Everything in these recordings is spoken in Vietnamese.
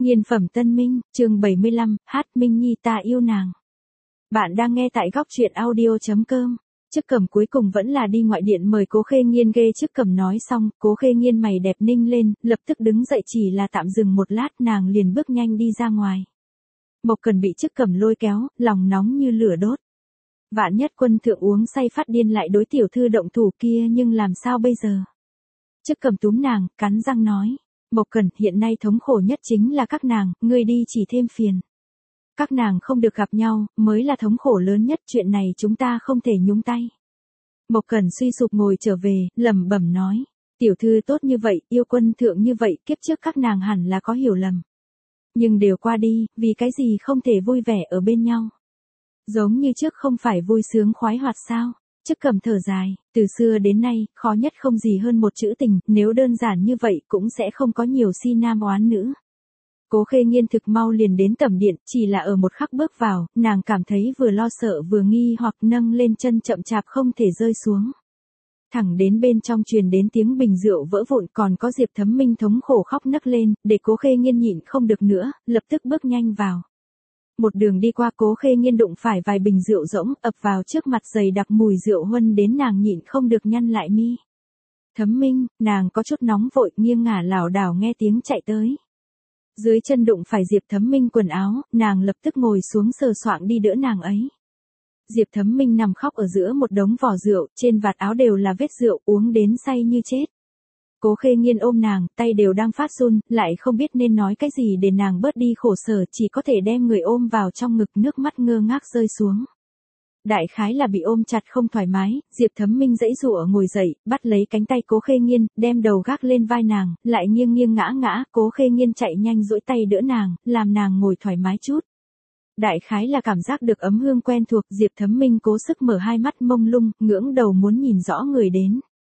Nghiên phẩm Tân Minh, chương 75, hát Minh Nhi ta yêu nàng. Bạn đang nghe tại góc truyện audio.com. Chức Cẩm cuối cùng vẫn là đi ngoại điện mời Cố Khê Nghiên ghê. Chức Cẩm nói xong, Cố Khê Nghiên mày đẹp ninh lên, lập tức đứng dậy, chỉ là tạm dừng một lát nàng liền bước nhanh đi ra ngoài. Mộc Cần bị Chức Cẩm lôi kéo, lòng nóng như lửa đốt. Vạn Nhất Quân thượng uống say phát điên lại đối tiểu thư động thủ kia, nhưng làm sao bây giờ? Chức Cẩm túm nàng, cắn răng nói. Mộc Cẩn, hiện nay thống khổ nhất chính là các nàng, ngươi đi chỉ thêm phiền. Các nàng không được gặp nhau, mới là thống khổ lớn nhất, chuyện này chúng ta không thể nhúng tay. Mộc Cẩn suy sụp ngồi trở về, lẩm bẩm nói. Tiểu thư tốt như vậy, yêu quân thượng như vậy, kiếp trước các nàng hẳn là có hiểu lầm. Nhưng đều qua đi, vì cái gì không thể vui vẻ ở bên nhau. Giống như trước không phải vui sướng khoái hoạt sao? Chức Cẩm thở dài, từ xưa đến nay, khó nhất không gì hơn một chữ tình, nếu đơn giản như vậy cũng sẽ không có nhiều si nam oán nữ. Cố Khê Nghiên thực mau liền đến tẩm điện, chỉ là ở một khắc bước vào, nàng cảm thấy vừa lo sợ vừa nghi hoặc nâng lên chân chậm chạp không thể rơi xuống. Thẳng đến bên trong truyền đến tiếng bình rượu vỡ vụn, còn có Diệp Thấm Minh thống khổ khóc nấc lên, để Cố Khê Nghiên nhịn không được nữa, lập tức bước nhanh vào. Một đường đi qua, Cố Khê Nghiên đụng phải vài bình rượu rỗng, ập vào trước mặt dày đặc mùi rượu huân đến nàng nhịn không được nhăn lại mi. Thấm Minh, nàng có chút nóng vội, nghiêng ngả lảo đảo nghe tiếng chạy tới. Dưới chân đụng phải Diệp Thấm Minh quần áo, nàng lập tức ngồi xuống sờ soạng đi đỡ nàng ấy. Diệp Thấm Minh nằm khóc ở giữa một đống vỏ rượu, trên vạt áo đều là vết rượu, uống đến say như chết. Cố Khê Nghiên ôm nàng, tay đều đang phát run, lại không biết nên nói cái gì để nàng bớt đi khổ sở, chỉ có thể đem người ôm vào trong ngực, nước mắt ngơ ngác rơi xuống. Đại khái là bị ôm chặt không thoải mái, Diệp Thấm Minh giãy giụa ngồi dậy, bắt lấy cánh tay Cố Khê Nghiên, đem đầu gác lên vai nàng, lại nghiêng nghiêng ngã ngã, Cố Khê Nghiên chạy nhanh duỗi tay đỡ nàng, làm nàng ngồi thoải mái chút. Đại khái là cảm giác được ấm hương quen thuộc, Diệp Thấm Minh cố sức mở hai mắt mông lung, ngưỡng đầu muốn nhìn rõ người đến.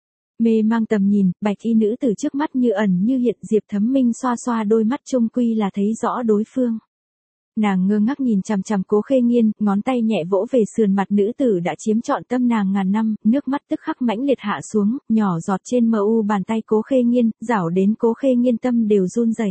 Mê mang tầm nhìn, bạch y nữ từ trước mắt như ẩn như hiện, Diệp Thấm Minh xoa xoa đôi mắt trung quy là thấy rõ đối phương. Nàng ngơ ngác nhìn chằm chằm Cố Khê Nghiên, ngón tay nhẹ vỗ về sườn mặt nữ tử đã chiếm trọn tâm nàng ngàn năm, nước mắt tức khắc mãnh liệt hạ xuống, nhỏ giọt trên mờ u bàn tay Cố Khê Nghiên, rảo đến Cố Khê Nghiên tâm đều run rẩy.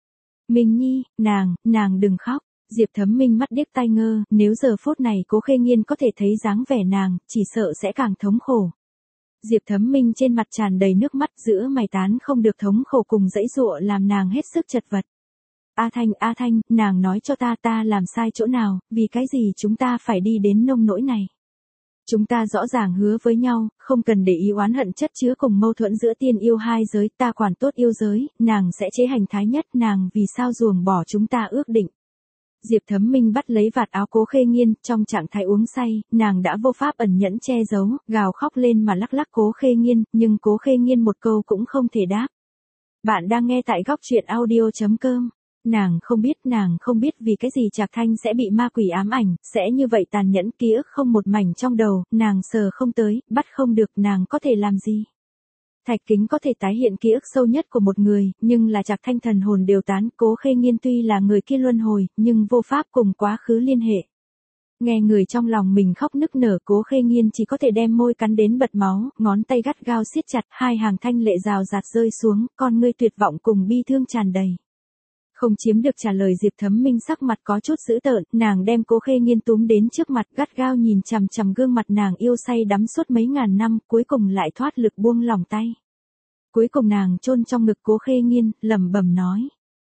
Minh Nhi, nàng đừng khóc. Diệp Thấm Minh mắt điếc tai ngơ, nếu giờ phút này Cố Khê Nghiên có thể thấy dáng vẻ nàng, chỉ sợ sẽ càng thống khổ. Diệp Thấm Minh trên mặt tràn đầy nước mắt, giữa mày tán không được thống khổ cùng dãy giụa làm nàng hết sức chật vật. A Thanh, nàng nói cho ta làm sai chỗ nào, vì cái gì chúng ta phải đi đến nông nỗi này. Chúng ta rõ ràng hứa với nhau, không cần để ý oán hận chất chứa cùng mâu thuẫn giữa tiên yêu hai giới, ta quản tốt yêu giới, nàng sẽ chế hành thái nhất, nàng vì sao ruồng bỏ chúng ta ước định. Diệp Thấm Minh bắt lấy vạt áo Cố Khê Nghiên, trong trạng thái uống say, nàng đã vô pháp ẩn nhẫn che giấu, gào khóc lên mà lắc lắc Cố Khê Nghiên, nhưng Cố Khê Nghiên một câu cũng không thể đáp. Bạn đang nghe tại góc truyện audio.com. Nàng không biết vì cái gì Trạc Thanh sẽ bị ma quỷ ám ảnh, sẽ như vậy tàn nhẫn, ký ức không một mảnh trong đầu, nàng sờ không tới, bắt không được, nàng có thể làm gì? Thạch kính có thể tái hiện ký ức sâu nhất của một người, nhưng là Trạc Thanh thần hồn đều tán, Cố Khê Nghiên tuy là người kia luân hồi, nhưng vô pháp cùng quá khứ liên hệ. Nghe người trong lòng mình khóc nức nở, Cố Khê Nghiên chỉ có thể đem môi cắn đến bật máu, ngón tay gắt gao siết chặt, hai hàng thanh lệ rào rạt rơi xuống, con ngươi tuyệt vọng cùng bi thương tràn đầy. Không chiếm được trả lời, Diệp Thấm Minh sắc mặt có chút dữ tợn, nàng đem Cố Khê Nghiên túm đến trước mặt, gắt gao nhìn chằm chằm gương mặt nàng yêu say đắm suốt mấy ngàn năm, cuối cùng lại thoát lực buông lòng tay. Cuối cùng nàng chôn trong ngực Cố Khê Nghiên, lẩm bẩm nói.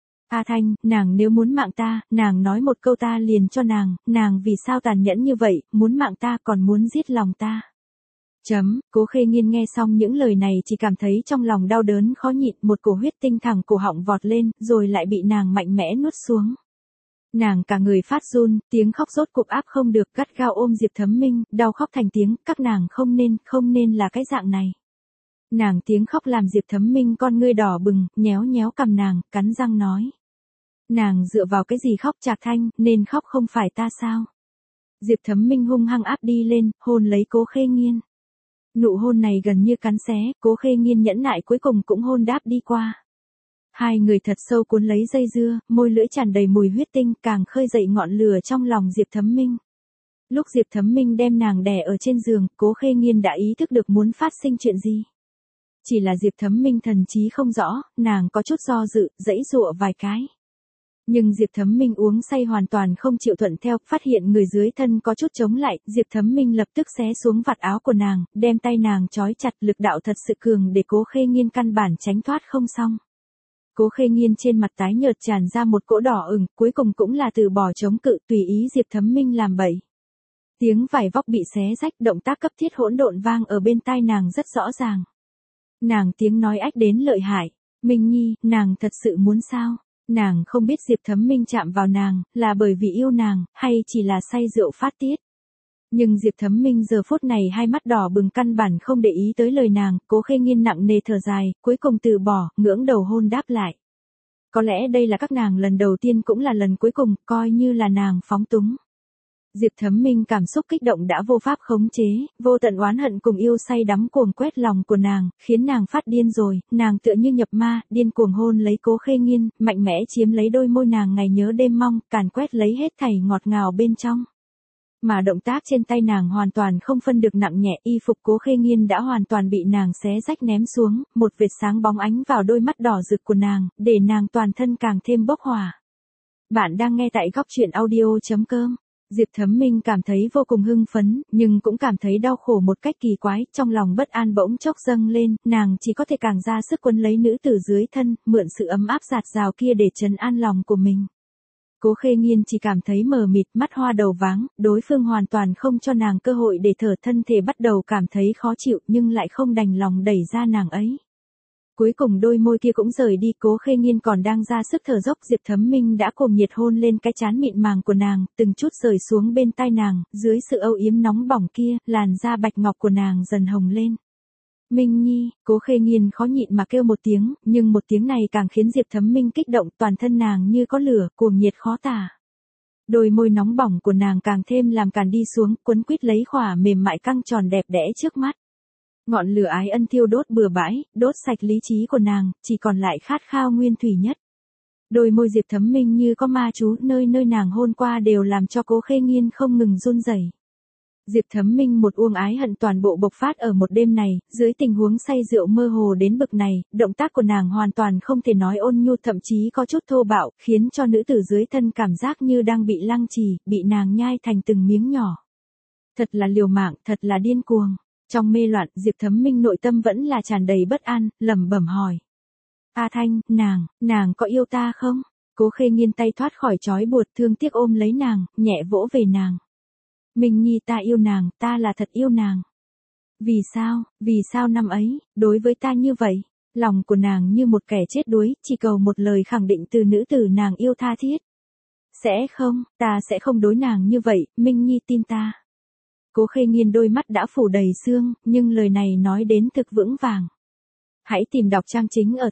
A Thanh, nàng nếu muốn mạng ta, nàng nói một câu ta liền cho nàng vì sao tàn nhẫn như vậy, muốn mạng ta còn muốn giết lòng ta. Cố Khê Nghiên nghe xong những lời này chỉ cảm thấy trong lòng đau đớn khó nhịn, một cổ huyết tinh thẳng cổ họng vọt lên, rồi lại bị nàng mạnh mẽ nuốt xuống. Nàng cả người phát run, tiếng khóc rốt cuộc áp không được, gắt gao ôm Diệp Thấm Minh, đau khóc thành tiếng, các nàng không nên là cái dạng này. Nàng tiếng khóc làm Diệp Thấm Minh con ngươi đỏ bừng, nhéo nhéo cằm nàng, cắn răng nói. Nàng dựa vào cái gì khóc Trạc Thanh, nên khóc không phải ta sao? Diệp Thấm Minh hung hăng áp đi lên, hôn lấy Cố Khê Nghiên. Nụ hôn này gần như cắn xé, Cố Khê Nghiên nhẫn nại cuối cùng cũng hôn đáp đi qua. Hai người thật sâu cuốn lấy dây dưa, môi lưỡi tràn đầy mùi huyết tinh, càng khơi dậy ngọn lửa trong lòng Diệp Thấm Minh. Lúc Diệp Thấm Minh đem nàng đè ở trên giường, Cố Khê Nghiên đã ý thức được muốn phát sinh chuyện gì. Chỉ là Diệp Thấm Minh thần trí không rõ, nàng có chút do dự, giãy giụa vài cái. Nhưng Diệp Thấm Minh uống say hoàn toàn không chịu thuận theo, phát hiện người dưới thân có chút chống lại, Diệp Thấm Minh lập tức xé xuống vạt áo của nàng, đem tay nàng trói chặt, lực đạo thật sự cường để Cố Khê Nghiên căn bản tránh thoát không xong. Cố Khê Nghiên trên mặt tái nhợt tràn ra một cỗ đỏ ửng, cuối cùng cũng là từ bỏ chống cự, tùy ý Diệp Thấm Minh làm bậy. Tiếng vải vóc bị xé rách, động tác cấp thiết hỗn độn vang ở bên tai nàng rất rõ ràng. Nàng tiếng nói ách đến lợi hại. Minh Nhi, nàng thật sự muốn sao? Nàng không biết Diệp Thấm Minh chạm vào nàng, là bởi vì yêu nàng, hay chỉ là say rượu phát tiết. Nhưng Diệp Thấm Minh giờ phút này hai mắt đỏ bừng căn bản không để ý tới lời nàng, Cố Khê Nghiên nặng nề thở dài, cuối cùng từ bỏ, ngưỡng đầu hôn đáp lại. Có lẽ đây là các nàng lần đầu tiên cũng là lần cuối cùng, coi như là nàng phóng túng. Diệp Thấm Minh cảm xúc kích động đã vô pháp khống chế, vô tận oán hận cùng yêu say đắm cuồng quét lòng của nàng, khiến nàng phát điên rồi, nàng tựa như nhập ma, điên cuồng hôn lấy Cố Khê Nghiên, mạnh mẽ chiếm lấy đôi môi nàng ngày nhớ đêm mong, càn quét lấy hết thảy ngọt ngào bên trong. Mà động tác trên tay nàng hoàn toàn không phân được nặng nhẹ, y phục Cố Khê Nghiên đã hoàn toàn bị nàng xé rách ném xuống, một vệt sáng bóng ánh vào đôi mắt đỏ rực của nàng, để nàng toàn thân càng thêm bốc hỏa. Bạn đang nghe tại góc truyện audio.com. Diệp Thấm Minh cảm thấy vô cùng hưng phấn, nhưng cũng cảm thấy đau khổ một cách kỳ quái, trong lòng bất an bỗng chốc dâng lên, nàng chỉ có thể càng ra sức quấn lấy nữ tử dưới thân, mượn sự ấm áp dạt dào kia để trấn an lòng của mình. Cố Khê Nghiên chỉ cảm thấy mờ mịt, mắt hoa đầu váng, đối phương hoàn toàn không cho nàng cơ hội để thở, thân thể bắt đầu cảm thấy khó chịu nhưng lại không đành lòng đẩy ra nàng ấy. Cuối cùng đôi môi kia cũng rời đi, Cố Khê Nghiên còn đang ra sức thở dốc, Diệp Thấm Minh đã cuồng nhiệt hôn lên cái trán mịn màng của nàng, từng chút rời xuống bên tai nàng, dưới sự âu yếm nóng bỏng kia, làn da bạch ngọc của nàng dần hồng lên. Minh Nhi, Cố Khê Nghiên khó nhịn mà kêu một tiếng, nhưng một tiếng này càng khiến Diệp Thấm Minh kích động, toàn thân nàng như có lửa, cuồng nhiệt khó tả. Đôi môi nóng bỏng của nàng càng thêm làm càn đi xuống, quấn quýt lấy khỏa mềm mại căng tròn đẹp đẽ trước mắt. Ngọn lửa ái ân thiêu đốt bừa bãi, đốt sạch lý trí của nàng, chỉ còn lại khát khao nguyên thủy nhất. Đôi môi Diệp Thấm Minh như có ma chú, nơi nơi nàng hôn qua đều làm cho Cố Khê Nghiên không ngừng run rẩy. Diệp Thấm Minh một uông ái hận toàn bộ bộc phát ở một đêm này, dưới tình huống say rượu mơ hồ đến bực này, động tác của nàng hoàn toàn không thể nói ôn nhu, thậm chí có chút thô bạo, khiến cho nữ tử dưới thân cảm giác như đang bị lăng trì, bị nàng nhai thành từng miếng nhỏ. Thật là liều mạng, thật là điên cuồng. Trong mê loạn, Diệp Thấm Minh nội tâm vẫn là tràn đầy bất an, lẩm bẩm hỏi. A Thanh, nàng có yêu ta không? Cố Khê Nghiên tay thoát khỏi trói buộc, thương tiếc ôm lấy nàng, nhẹ vỗ về nàng. Minh Nhi, ta yêu nàng, ta là thật yêu nàng. Vì sao năm ấy, đối với ta như vậy? Lòng của nàng như một kẻ chết đuối, chỉ cầu một lời khẳng định từ nữ tử nàng yêu tha thiết. Ta sẽ không đối nàng như vậy, Minh Nhi tin ta. Cố Khê Nghiên đôi mắt đã phủ đầy sương, nhưng lời này nói đến thực vững vàng. Hãy tìm đọc trang chính ở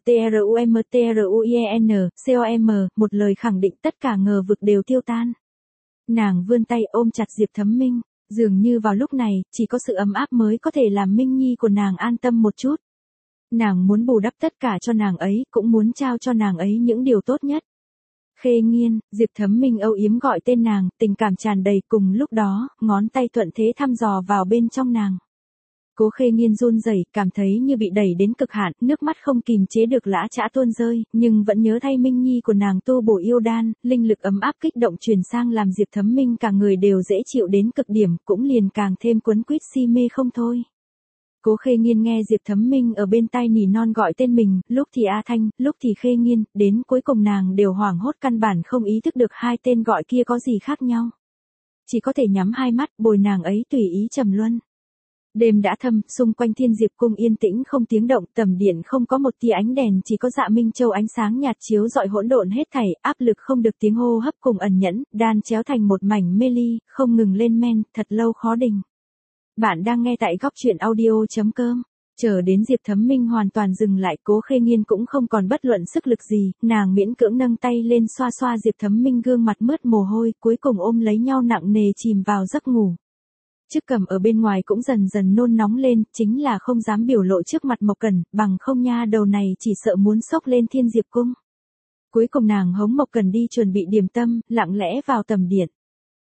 TRUMTRUIEN.com, một lời khẳng định tất cả ngờ vực đều tiêu tan. Nàng vươn tay ôm chặt Diệp Thấm Minh, dường như vào lúc này, chỉ có sự ấm áp mới có thể làm Minh Nhi của nàng an tâm một chút. Nàng muốn bù đắp tất cả cho nàng ấy, cũng muốn trao cho nàng ấy những điều tốt nhất. Khê Nghiên, Diệp Thấm Minh âu yếm gọi tên nàng, tình cảm tràn đầy, cùng lúc đó, ngón tay thuận thế thăm dò vào bên trong nàng. Cố Khê Nghiên run rẩy, cảm thấy như bị đẩy đến cực hạn, nước mắt không kìm chế được lã chã tuôn rơi, nhưng vẫn nhớ thay Minh Nhi của nàng tu bổ yêu đan, linh lực ấm áp kích động truyền sang làm Diệp Thấm Minh cả người đều dễ chịu đến cực điểm, cũng liền càng thêm quấn quýt si mê không thôi. Cố Khê Nghiên nghe Diệp Thấm Minh ở bên tai nỉ non gọi tên mình, lúc thì A Thanh, lúc thì Khê Nghiên, đến cuối cùng nàng đều hoảng hốt căn bản không ý thức được hai tên gọi kia có gì khác nhau. Chỉ có thể nhắm hai mắt, bồi nàng ấy tùy ý trầm luân. Đêm đã thâm, xung quanh Thiên Diệp cung yên tĩnh không tiếng động, tầm điện không có một tia ánh đèn, chỉ có Dạ Minh Châu ánh sáng nhạt chiếu rọi hỗn độn hết thảy, áp lực không được tiếng hô hấp cùng ẩn nhẫn, đan chéo thành một mảnh mê ly, không ngừng lên men, thật lâu khó đình. Bạn đang nghe tại góc truyện audio.com. Chờ đến Diệp Thấm Minh hoàn toàn dừng lại, Cố Khê Nghiên cũng không còn bất luận sức lực gì, nàng miễn cưỡng nâng tay lên xoa xoa Diệp Thấm Minh gương mặt mướt mồ hôi, cuối cùng ôm lấy nhau nặng nề chìm vào giấc ngủ. Chức Cầm ở bên ngoài cũng dần dần nôn nóng lên, chính là không dám biểu lộ trước mặt Mộc Cẩn, bằng không nha đầu này chỉ sợ muốn xốc lên Thiên Diệp cung. Cuối cùng nàng hống Mộc Cẩn đi chuẩn bị điểm tâm, lặng lẽ vào tầm điện.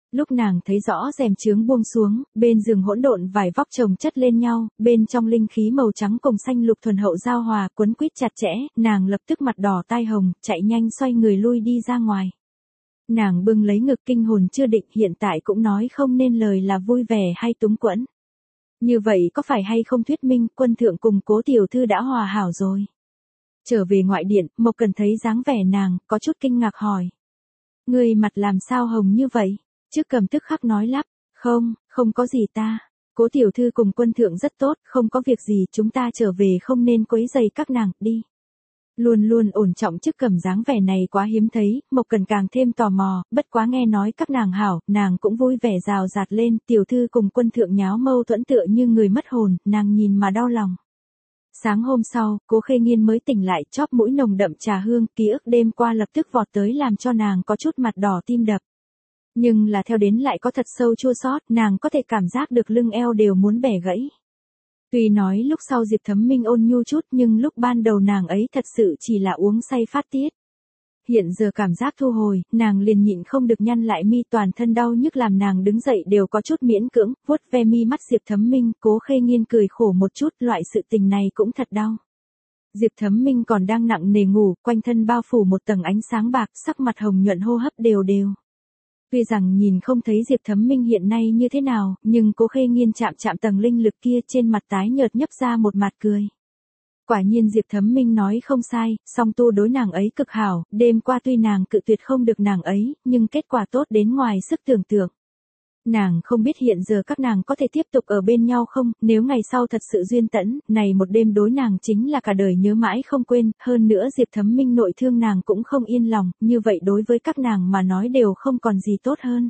Lúc nàng thấy rõ rèm chướng buông xuống, bên giường hỗn độn vài vóc chồng chất lên nhau, bên trong linh khí màu trắng cùng xanh lục thuần hậu giao hòa, quấn quýt chặt chẽ, nàng lập tức mặt đỏ tai hồng, chạy nhanh xoay người lui đi ra ngoài. Nàng bưng lấy ngực kinh hồn chưa định, hiện tại cũng nói không nên lời là vui vẻ hay túng quẫn. Như vậy có phải hay không thuyết minh Quân Thượng cùng Cố tiểu thư đã hòa hảo rồi? Trở về ngoại điện, Mộc Cần thấy dáng vẻ nàng, có chút kinh ngạc hỏi. Người mặt làm sao hồng như vậy? Trước cầm tức khắc nói lắp, không có gì ta. Cố tiểu thư cùng Quân Thượng rất tốt, không có việc gì, chúng ta trở về không nên quấy rầy các nàng, đi. Luôn luôn ổn trọng trước cầm dáng vẻ này quá hiếm thấy, Mộc Cần càng thêm tò mò, bất quá nghe nói các nàng hảo, nàng cũng vui vẻ rào rạt lên, tiểu thư cùng Quân Thượng nháo mâu thuẫn tựa như người mất hồn, nàng nhìn mà đau lòng. Sáng hôm sau, Cố Khê Nghiên mới tỉnh lại, chóp mũi nồng đậm trà hương, ký ức đêm qua lập tức vọt tới làm cho nàng có chút mặt đỏ tim đập. Nhưng là theo đến lại có thật sâu chua xót, nàng có thể cảm giác được lưng eo đều muốn bẻ gãy. Tuy nói lúc sau Diệp Thấm Minh ôn nhu chút nhưng lúc ban đầu nàng ấy thật sự chỉ là uống say phát tiết. Hiện giờ cảm giác thu hồi, nàng liền nhịn không được nhăn lại mi, toàn thân đau nhức làm nàng đứng dậy đều có chút miễn cưỡng, vuốt ve mi mắt Diệp Thấm Minh, Cố Khê Nghiên cười khổ một chút, loại sự tình này cũng thật đau. Diệp Thấm Minh còn đang nặng nề ngủ, quanh thân bao phủ một tầng ánh sáng bạc, sắc mặt hồng nhuận, hô hấp đều đều. Tuy rằng nhìn không thấy Diệp Thấm Minh hiện nay như thế nào, nhưng Cố Khê Nghiên chạm tầng linh lực kia, trên mặt tái nhợt nhấp ra một mặt cười. Quả nhiên Diệp Thấm Minh nói không sai, song tu đối nàng ấy cực hảo, đêm qua tuy nàng cự tuyệt không được nàng ấy, nhưng kết quả tốt đến ngoài sức tưởng tượng. Nàng không biết hiện giờ các nàng có thể tiếp tục ở bên nhau không, nếu ngày sau thật sự duyên tẫn, này một đêm đối nàng chính là cả đời nhớ mãi không quên, hơn nữa Diệp Thấm Minh nội thương nàng cũng không yên lòng, như vậy đối với các nàng mà nói đều không còn gì tốt hơn.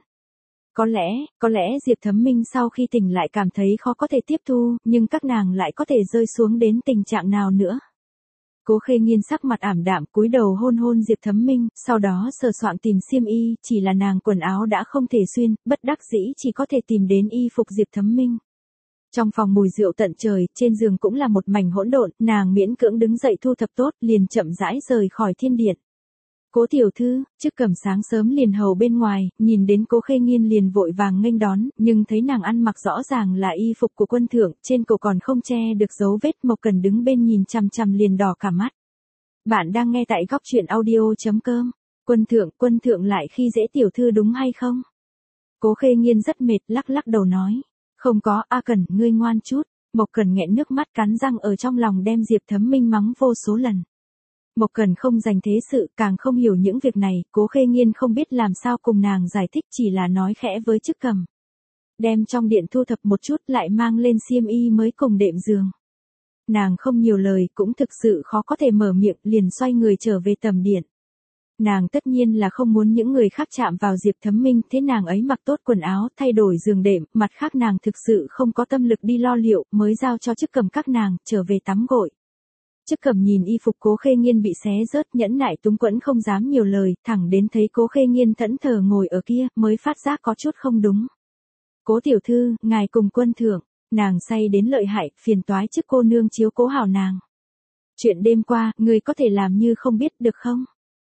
Có lẽ Diệp Thấm Minh sau khi tỉnh lại cảm thấy khó có thể tiếp thu, nhưng các nàng lại có thể rơi xuống đến tình trạng nào nữa. Cố Khê Nghiên sắc mặt ảm đạm cúi đầu hôn Diệp Thấm Minh, sau đó sờ soạng tìm xiêm y, chỉ là nàng quần áo đã không thể xuyên, bất đắc dĩ chỉ có thể tìm đến y phục Diệp Thấm Minh. Trong phòng mùi rượu tận trời, trên giường cũng là một mảnh hỗn độn, nàng miễn cưỡng đứng dậy thu thập tốt, liền chậm rãi rời khỏi thiên điện. Cố tiểu thư, trước cẩm sáng sớm liền hầu bên ngoài, nhìn đến Cố Khê Nghiên liền vội vàng nghênh đón, nhưng thấy nàng ăn mặc rõ ràng là y phục của Quân Thượng, trên cổ còn không che được dấu vết, Mộc Cần đứng bên nhìn chằm chằm liền đỏ cả mắt. Bạn đang nghe tại góc truyện audio.com. Quân Thượng lại khi dễ tiểu thư đúng hay không? Cố Khê Nghiên rất mệt, lắc đầu nói. Không có, A Cần, ngươi ngoan chút. Mộc Cần nghẹn nước mắt cắn răng ở trong lòng đem Diệp Thấm Minh mắng vô số lần. Mộc Cần không dành thế sự, càng không hiểu những việc này, Cố Khê Nghiên không biết làm sao cùng nàng giải thích, chỉ là nói khẽ với Chức Cầm. Đem trong điện thu thập một chút lại mang lên xiêm y mới cùng đệm giường. Nàng không nhiều lời, cũng thực sự khó có thể mở miệng, liền xoay người trở về tầm điện. Nàng tất nhiên là không muốn những người khác chạm vào Diệp Thấm Minh, thế nàng ấy mặc tốt quần áo, thay đổi giường đệm, mặt khác nàng thực sự không có tâm lực đi lo liệu, mới giao cho Chức Cầm các nàng, trở về tắm gội. Chức Cầm nhìn y phục Cố Khê Nghiên bị xé rớt, nhẫn nại túng quẫn không dám nhiều lời, thẳng đến thấy Cố Khê Nghiên thẫn thờ ngồi ở kia, mới phát giác có chút không đúng. Cố tiểu thư, ngài cùng Quân Thượng, nàng say đến lợi hại, phiền toái Chức cô nương chiếu cố hảo nàng. Chuyện đêm qua, người có thể làm như không biết được không?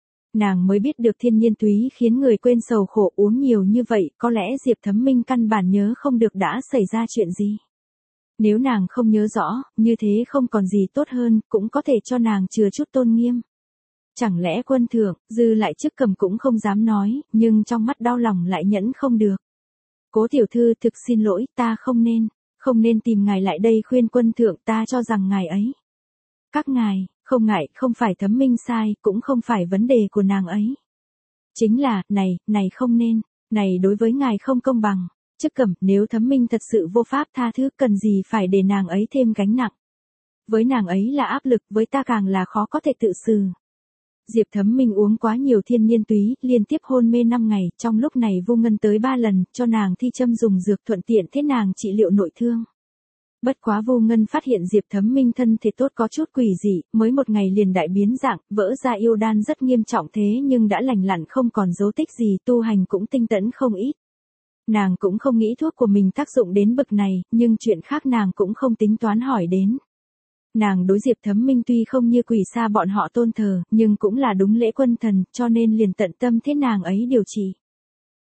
Nàng mới biết được thiên nhiên túy khiến người quên sầu khổ, uống nhiều như vậy, có lẽ Diệp Thấm Minh căn bản nhớ không được đã xảy ra chuyện gì. Nếu nàng không nhớ rõ, như thế không còn gì tốt hơn, cũng có thể cho nàng chừa chút tôn nghiêm. Chẳng lẽ Quân Thượng, dư lại Chức Cầm cũng không dám nói, nhưng trong mắt đau lòng lại nhẫn không được. Cố tiểu thư, thực xin lỗi, ta không nên tìm ngài lại đây khuyên Quân Thượng, ta cho rằng ngài ấy. Các ngài, không ngại, không phải Thấm Minh sai, cũng không phải vấn đề của nàng ấy. Chính là, này không nên, này đối với ngài không công bằng. Chức Cầm, nếu Thấm Minh thật sự vô pháp tha thứ, cần gì phải để nàng ấy thêm gánh nặng. Với nàng ấy là áp lực, với ta càng là khó có thể tự xử. Diệp Thấm Minh uống quá nhiều thiên nhiên túy, liên tiếp hôn mê 5 ngày, trong lúc này Vu Ngân tới 3 lần, cho nàng thi châm dùng dược, thuận tiện thế nàng trị liệu nội thương. Bất quá Vu Ngân phát hiện Diệp Thấm Minh thân thể tốt có chút quỷ dị, mới một ngày liền đại biến dạng, vỡ ra yêu đan rất nghiêm trọng thế nhưng đã lành lặn không còn dấu tích gì, tu hành cũng tinh tấn không ít. Nàng cũng không nghĩ thuốc của mình tác dụng đến bậc này, nhưng chuyện khác nàng cũng không tính toán hỏi đến. Nàng đối Diệp Thấm Minh tuy không như quỷ xa bọn họ tôn thờ, nhưng cũng là đúng lễ quân thần, cho nên liền tận tâm thế nàng ấy điều trị.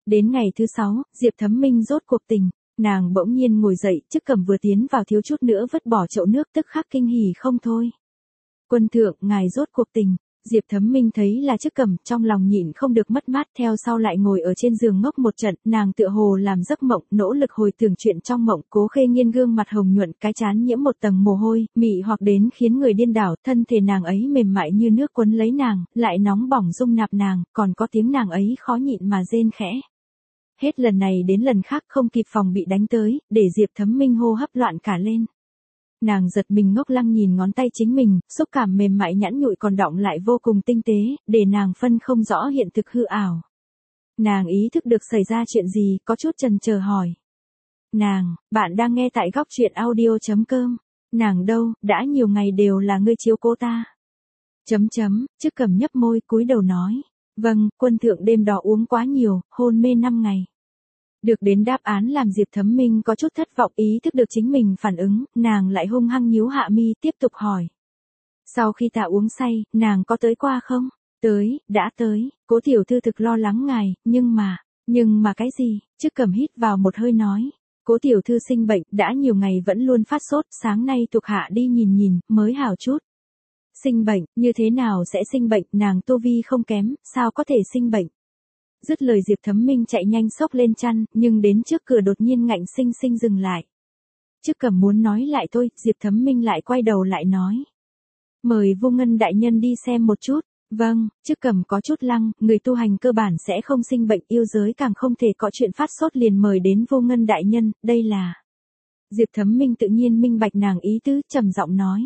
Đến ngày thứ 6, Diệp Thấm Minh rốt cuộc tỉnh, nàng bỗng nhiên ngồi dậy, Chức Cẩm vừa tiến vào thiếu chút nữa vứt bỏ chậu nước tức khắc kinh hỉ không thôi. Quân thượng, ngài rốt cuộc tỉnh. Diệp Thấm Minh thấy là Chức Cẩm, trong lòng nhịn không được mất mát, theo sau lại ngồi ở trên giường ngốc một trận, nàng tựa hồ làm giấc mộng, nỗ lực hồi tưởng chuyện trong mộng, Cố Khê Nghiên gương mặt hồng nhuận, cái trán nhiễm một tầng mồ hôi, mị hoặc đến khiến người điên đảo, thân thể nàng ấy mềm mại như nước quấn lấy nàng, lại nóng bỏng dung nạp nàng, còn có tiếng nàng ấy khó nhịn mà rên khẽ. Hết lần này đến lần khác không kịp phòng bị đánh tới, để Diệp Thấm Minh hô hấp loạn cả lên. Nàng giật mình ngốc lăng nhìn ngón tay chính mình, xúc cảm mềm mại nhẵn nhụi còn đọng lại vô cùng tinh tế, để nàng phân không rõ hiện thực hư ảo. Nàng ý thức được xảy ra chuyện gì, có chút chần chờ hỏi. Nàng, bạn đang nghe tại góc truyện audio.com. Nàng đâu, đã nhiều ngày đều là ngươi chiếu cố ta. Chức Cẩm nhấp môi cúi đầu nói. Vâng, quân thượng đêm đó uống quá nhiều, hôn mê 5 ngày. Được đến đáp án làm Diệp Thấm Minh có chút thất vọng, ý thức được chính mình phản ứng, nàng lại hung hăng nhíu hạ mi tiếp tục hỏi. Sau khi ta uống say, nàng có tới qua không? Tới, đã tới, Cố tiểu thư thực lo lắng ngài, nhưng mà cái gì? Chức Cẩm hít vào một hơi nói. Cố tiểu thư sinh bệnh, đã nhiều ngày vẫn luôn phát sốt, sáng nay thuộc hạ đi nhìn, mới hảo chút. Sinh bệnh, như thế nào sẽ sinh bệnh, nàng tu vi không kém, sao có thể sinh bệnh? Dứt lời Diệp Thấm Minh chạy nhanh xốc lên chăn, nhưng đến trước cửa đột nhiên ngạnh sinh sinh dừng lại. Chức Cẩm muốn nói lại thôi, Diệp Thấm Minh lại quay đầu lại nói. Mời Vô Ngân đại nhân đi xem một chút. Vâng, Chức Cẩm có chút lăng, người tu hành cơ bản sẽ không sinh bệnh, yêu giới càng không thể có chuyện phát sốt liền mời đến Vô Ngân đại nhân, đây là. Diệp Thấm Minh tự nhiên minh bạch nàng ý tứ, trầm giọng nói.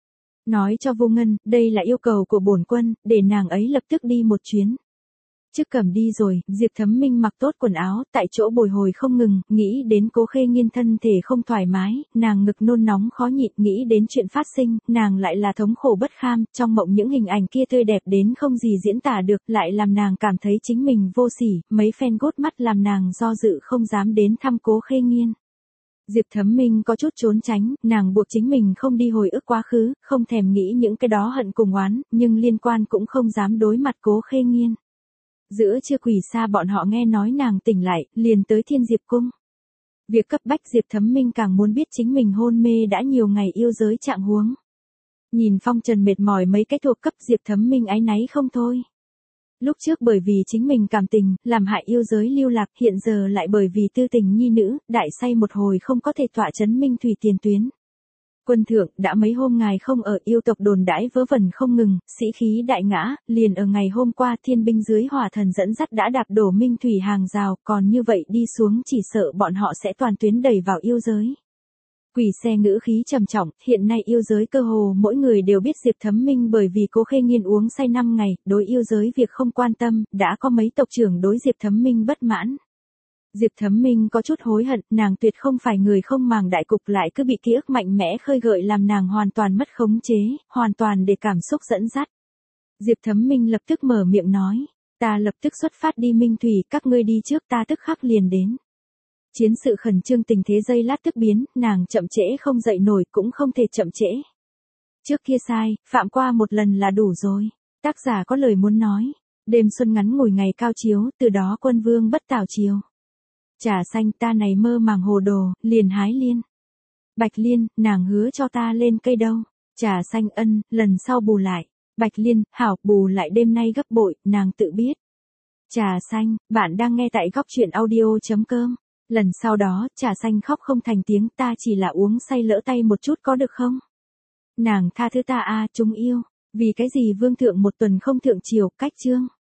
Nói cho Vô Ngân, đây là yêu cầu của bổn quân, để nàng ấy lập tức đi một chuyến. Chức Cẩm đi rồi, Diệp Thấm Minh mặc tốt quần áo, tại chỗ bồi hồi không ngừng, nghĩ đến Cố Khê Nghiên thân thể không thoải mái, nàng ngực nôn nóng khó nhịn, nghĩ đến chuyện phát sinh, nàng lại là thống khổ bất kham, trong mộng những hình ảnh kia tươi đẹp đến không gì diễn tả được, lại làm nàng cảm thấy chính mình vô sỉ, mấy phen gốt mắt làm nàng do dự không dám đến thăm Cố Khê Nghiên. Diệp Thấm Minh có chút trốn tránh, nàng buộc chính mình không đi hồi ức quá khứ, không thèm nghĩ những cái đó hận cùng oán, nhưng liên quan cũng không dám đối mặt Cố Khê Nghiên. Giữa trưa Quỷ Sa bọn họ nghe nói nàng tỉnh lại, liền tới Thiên Diệp Cung. Việc cấp bách Diệp Thấm Minh càng muốn biết chính mình hôn mê đã nhiều ngày yêu giới trạng huống. Nhìn phong trần mệt mỏi mấy cái thuộc cấp Diệp Thấm Minh áy náy không thôi. Lúc trước bởi vì chính mình cảm tình, làm hại yêu giới lưu lạc, hiện giờ lại bởi vì tư tình nhi nữ, đại say một hồi không có thể tọa chấn Minh Thủy tiền tuyến. Quân thượng, đã mấy hôm ngài không ở, yêu tộc đồn đãi vớ vẩn không ngừng, sĩ khí đại ngã, liền ở ngày hôm qua thiên binh dưới hỏa thần dẫn dắt đã đạp đổ Minh Thủy hàng rào, còn như vậy đi xuống chỉ sợ bọn họ sẽ toàn tuyến đẩy vào yêu giới. Quỷ Xe ngữ khí trầm trọng, hiện nay yêu giới cơ hồ mỗi người đều biết Diệp Thấm Minh bởi vì Cố Khê Nghiên uống say 5 ngày, đối yêu giới việc không quan tâm, đã có mấy tộc trưởng đối Diệp Thấm Minh bất mãn. Diệp Thấm Minh có chút hối hận, nàng tuyệt không phải người không màng đại cục, lại cứ bị ký ức mạnh mẽ khơi gợi làm nàng hoàn toàn mất khống chế, hoàn toàn để cảm xúc dẫn dắt. Diệp Thấm Minh lập tức mở miệng nói, ta lập tức xuất phát đi Minh Thủy, các ngươi đi trước, ta tức khắc liền đến. Chiến sự khẩn trương tình thế giây lát tức biến, nàng chậm trễ không dậy nổi cũng không thể chậm trễ. Trước kia sai, phạm qua một lần là đủ rồi. Tác giả có lời muốn nói, đêm xuân ngắn ngủi ngày cao chiếu, từ đó quân vương bất tảo chiều. Trà xanh ta này mơ màng hồ đồ, liền hái liên. Bạch liên, nàng hứa cho ta lên cây đâu. Trà xanh ân, lần sau bù lại. Bạch liên, hảo, bù lại đêm nay gấp bội, nàng tự biết. Trà xanh, bạn đang nghe tại góc truyện audio.com. Lần sau đó, Trà xanh khóc không thành tiếng, ta chỉ là uống say lỡ tay một chút có được không? Nàng tha thứ ta a, chúng yêu. Vì cái gì vương thượng một tuần không thượng triều, cách chương.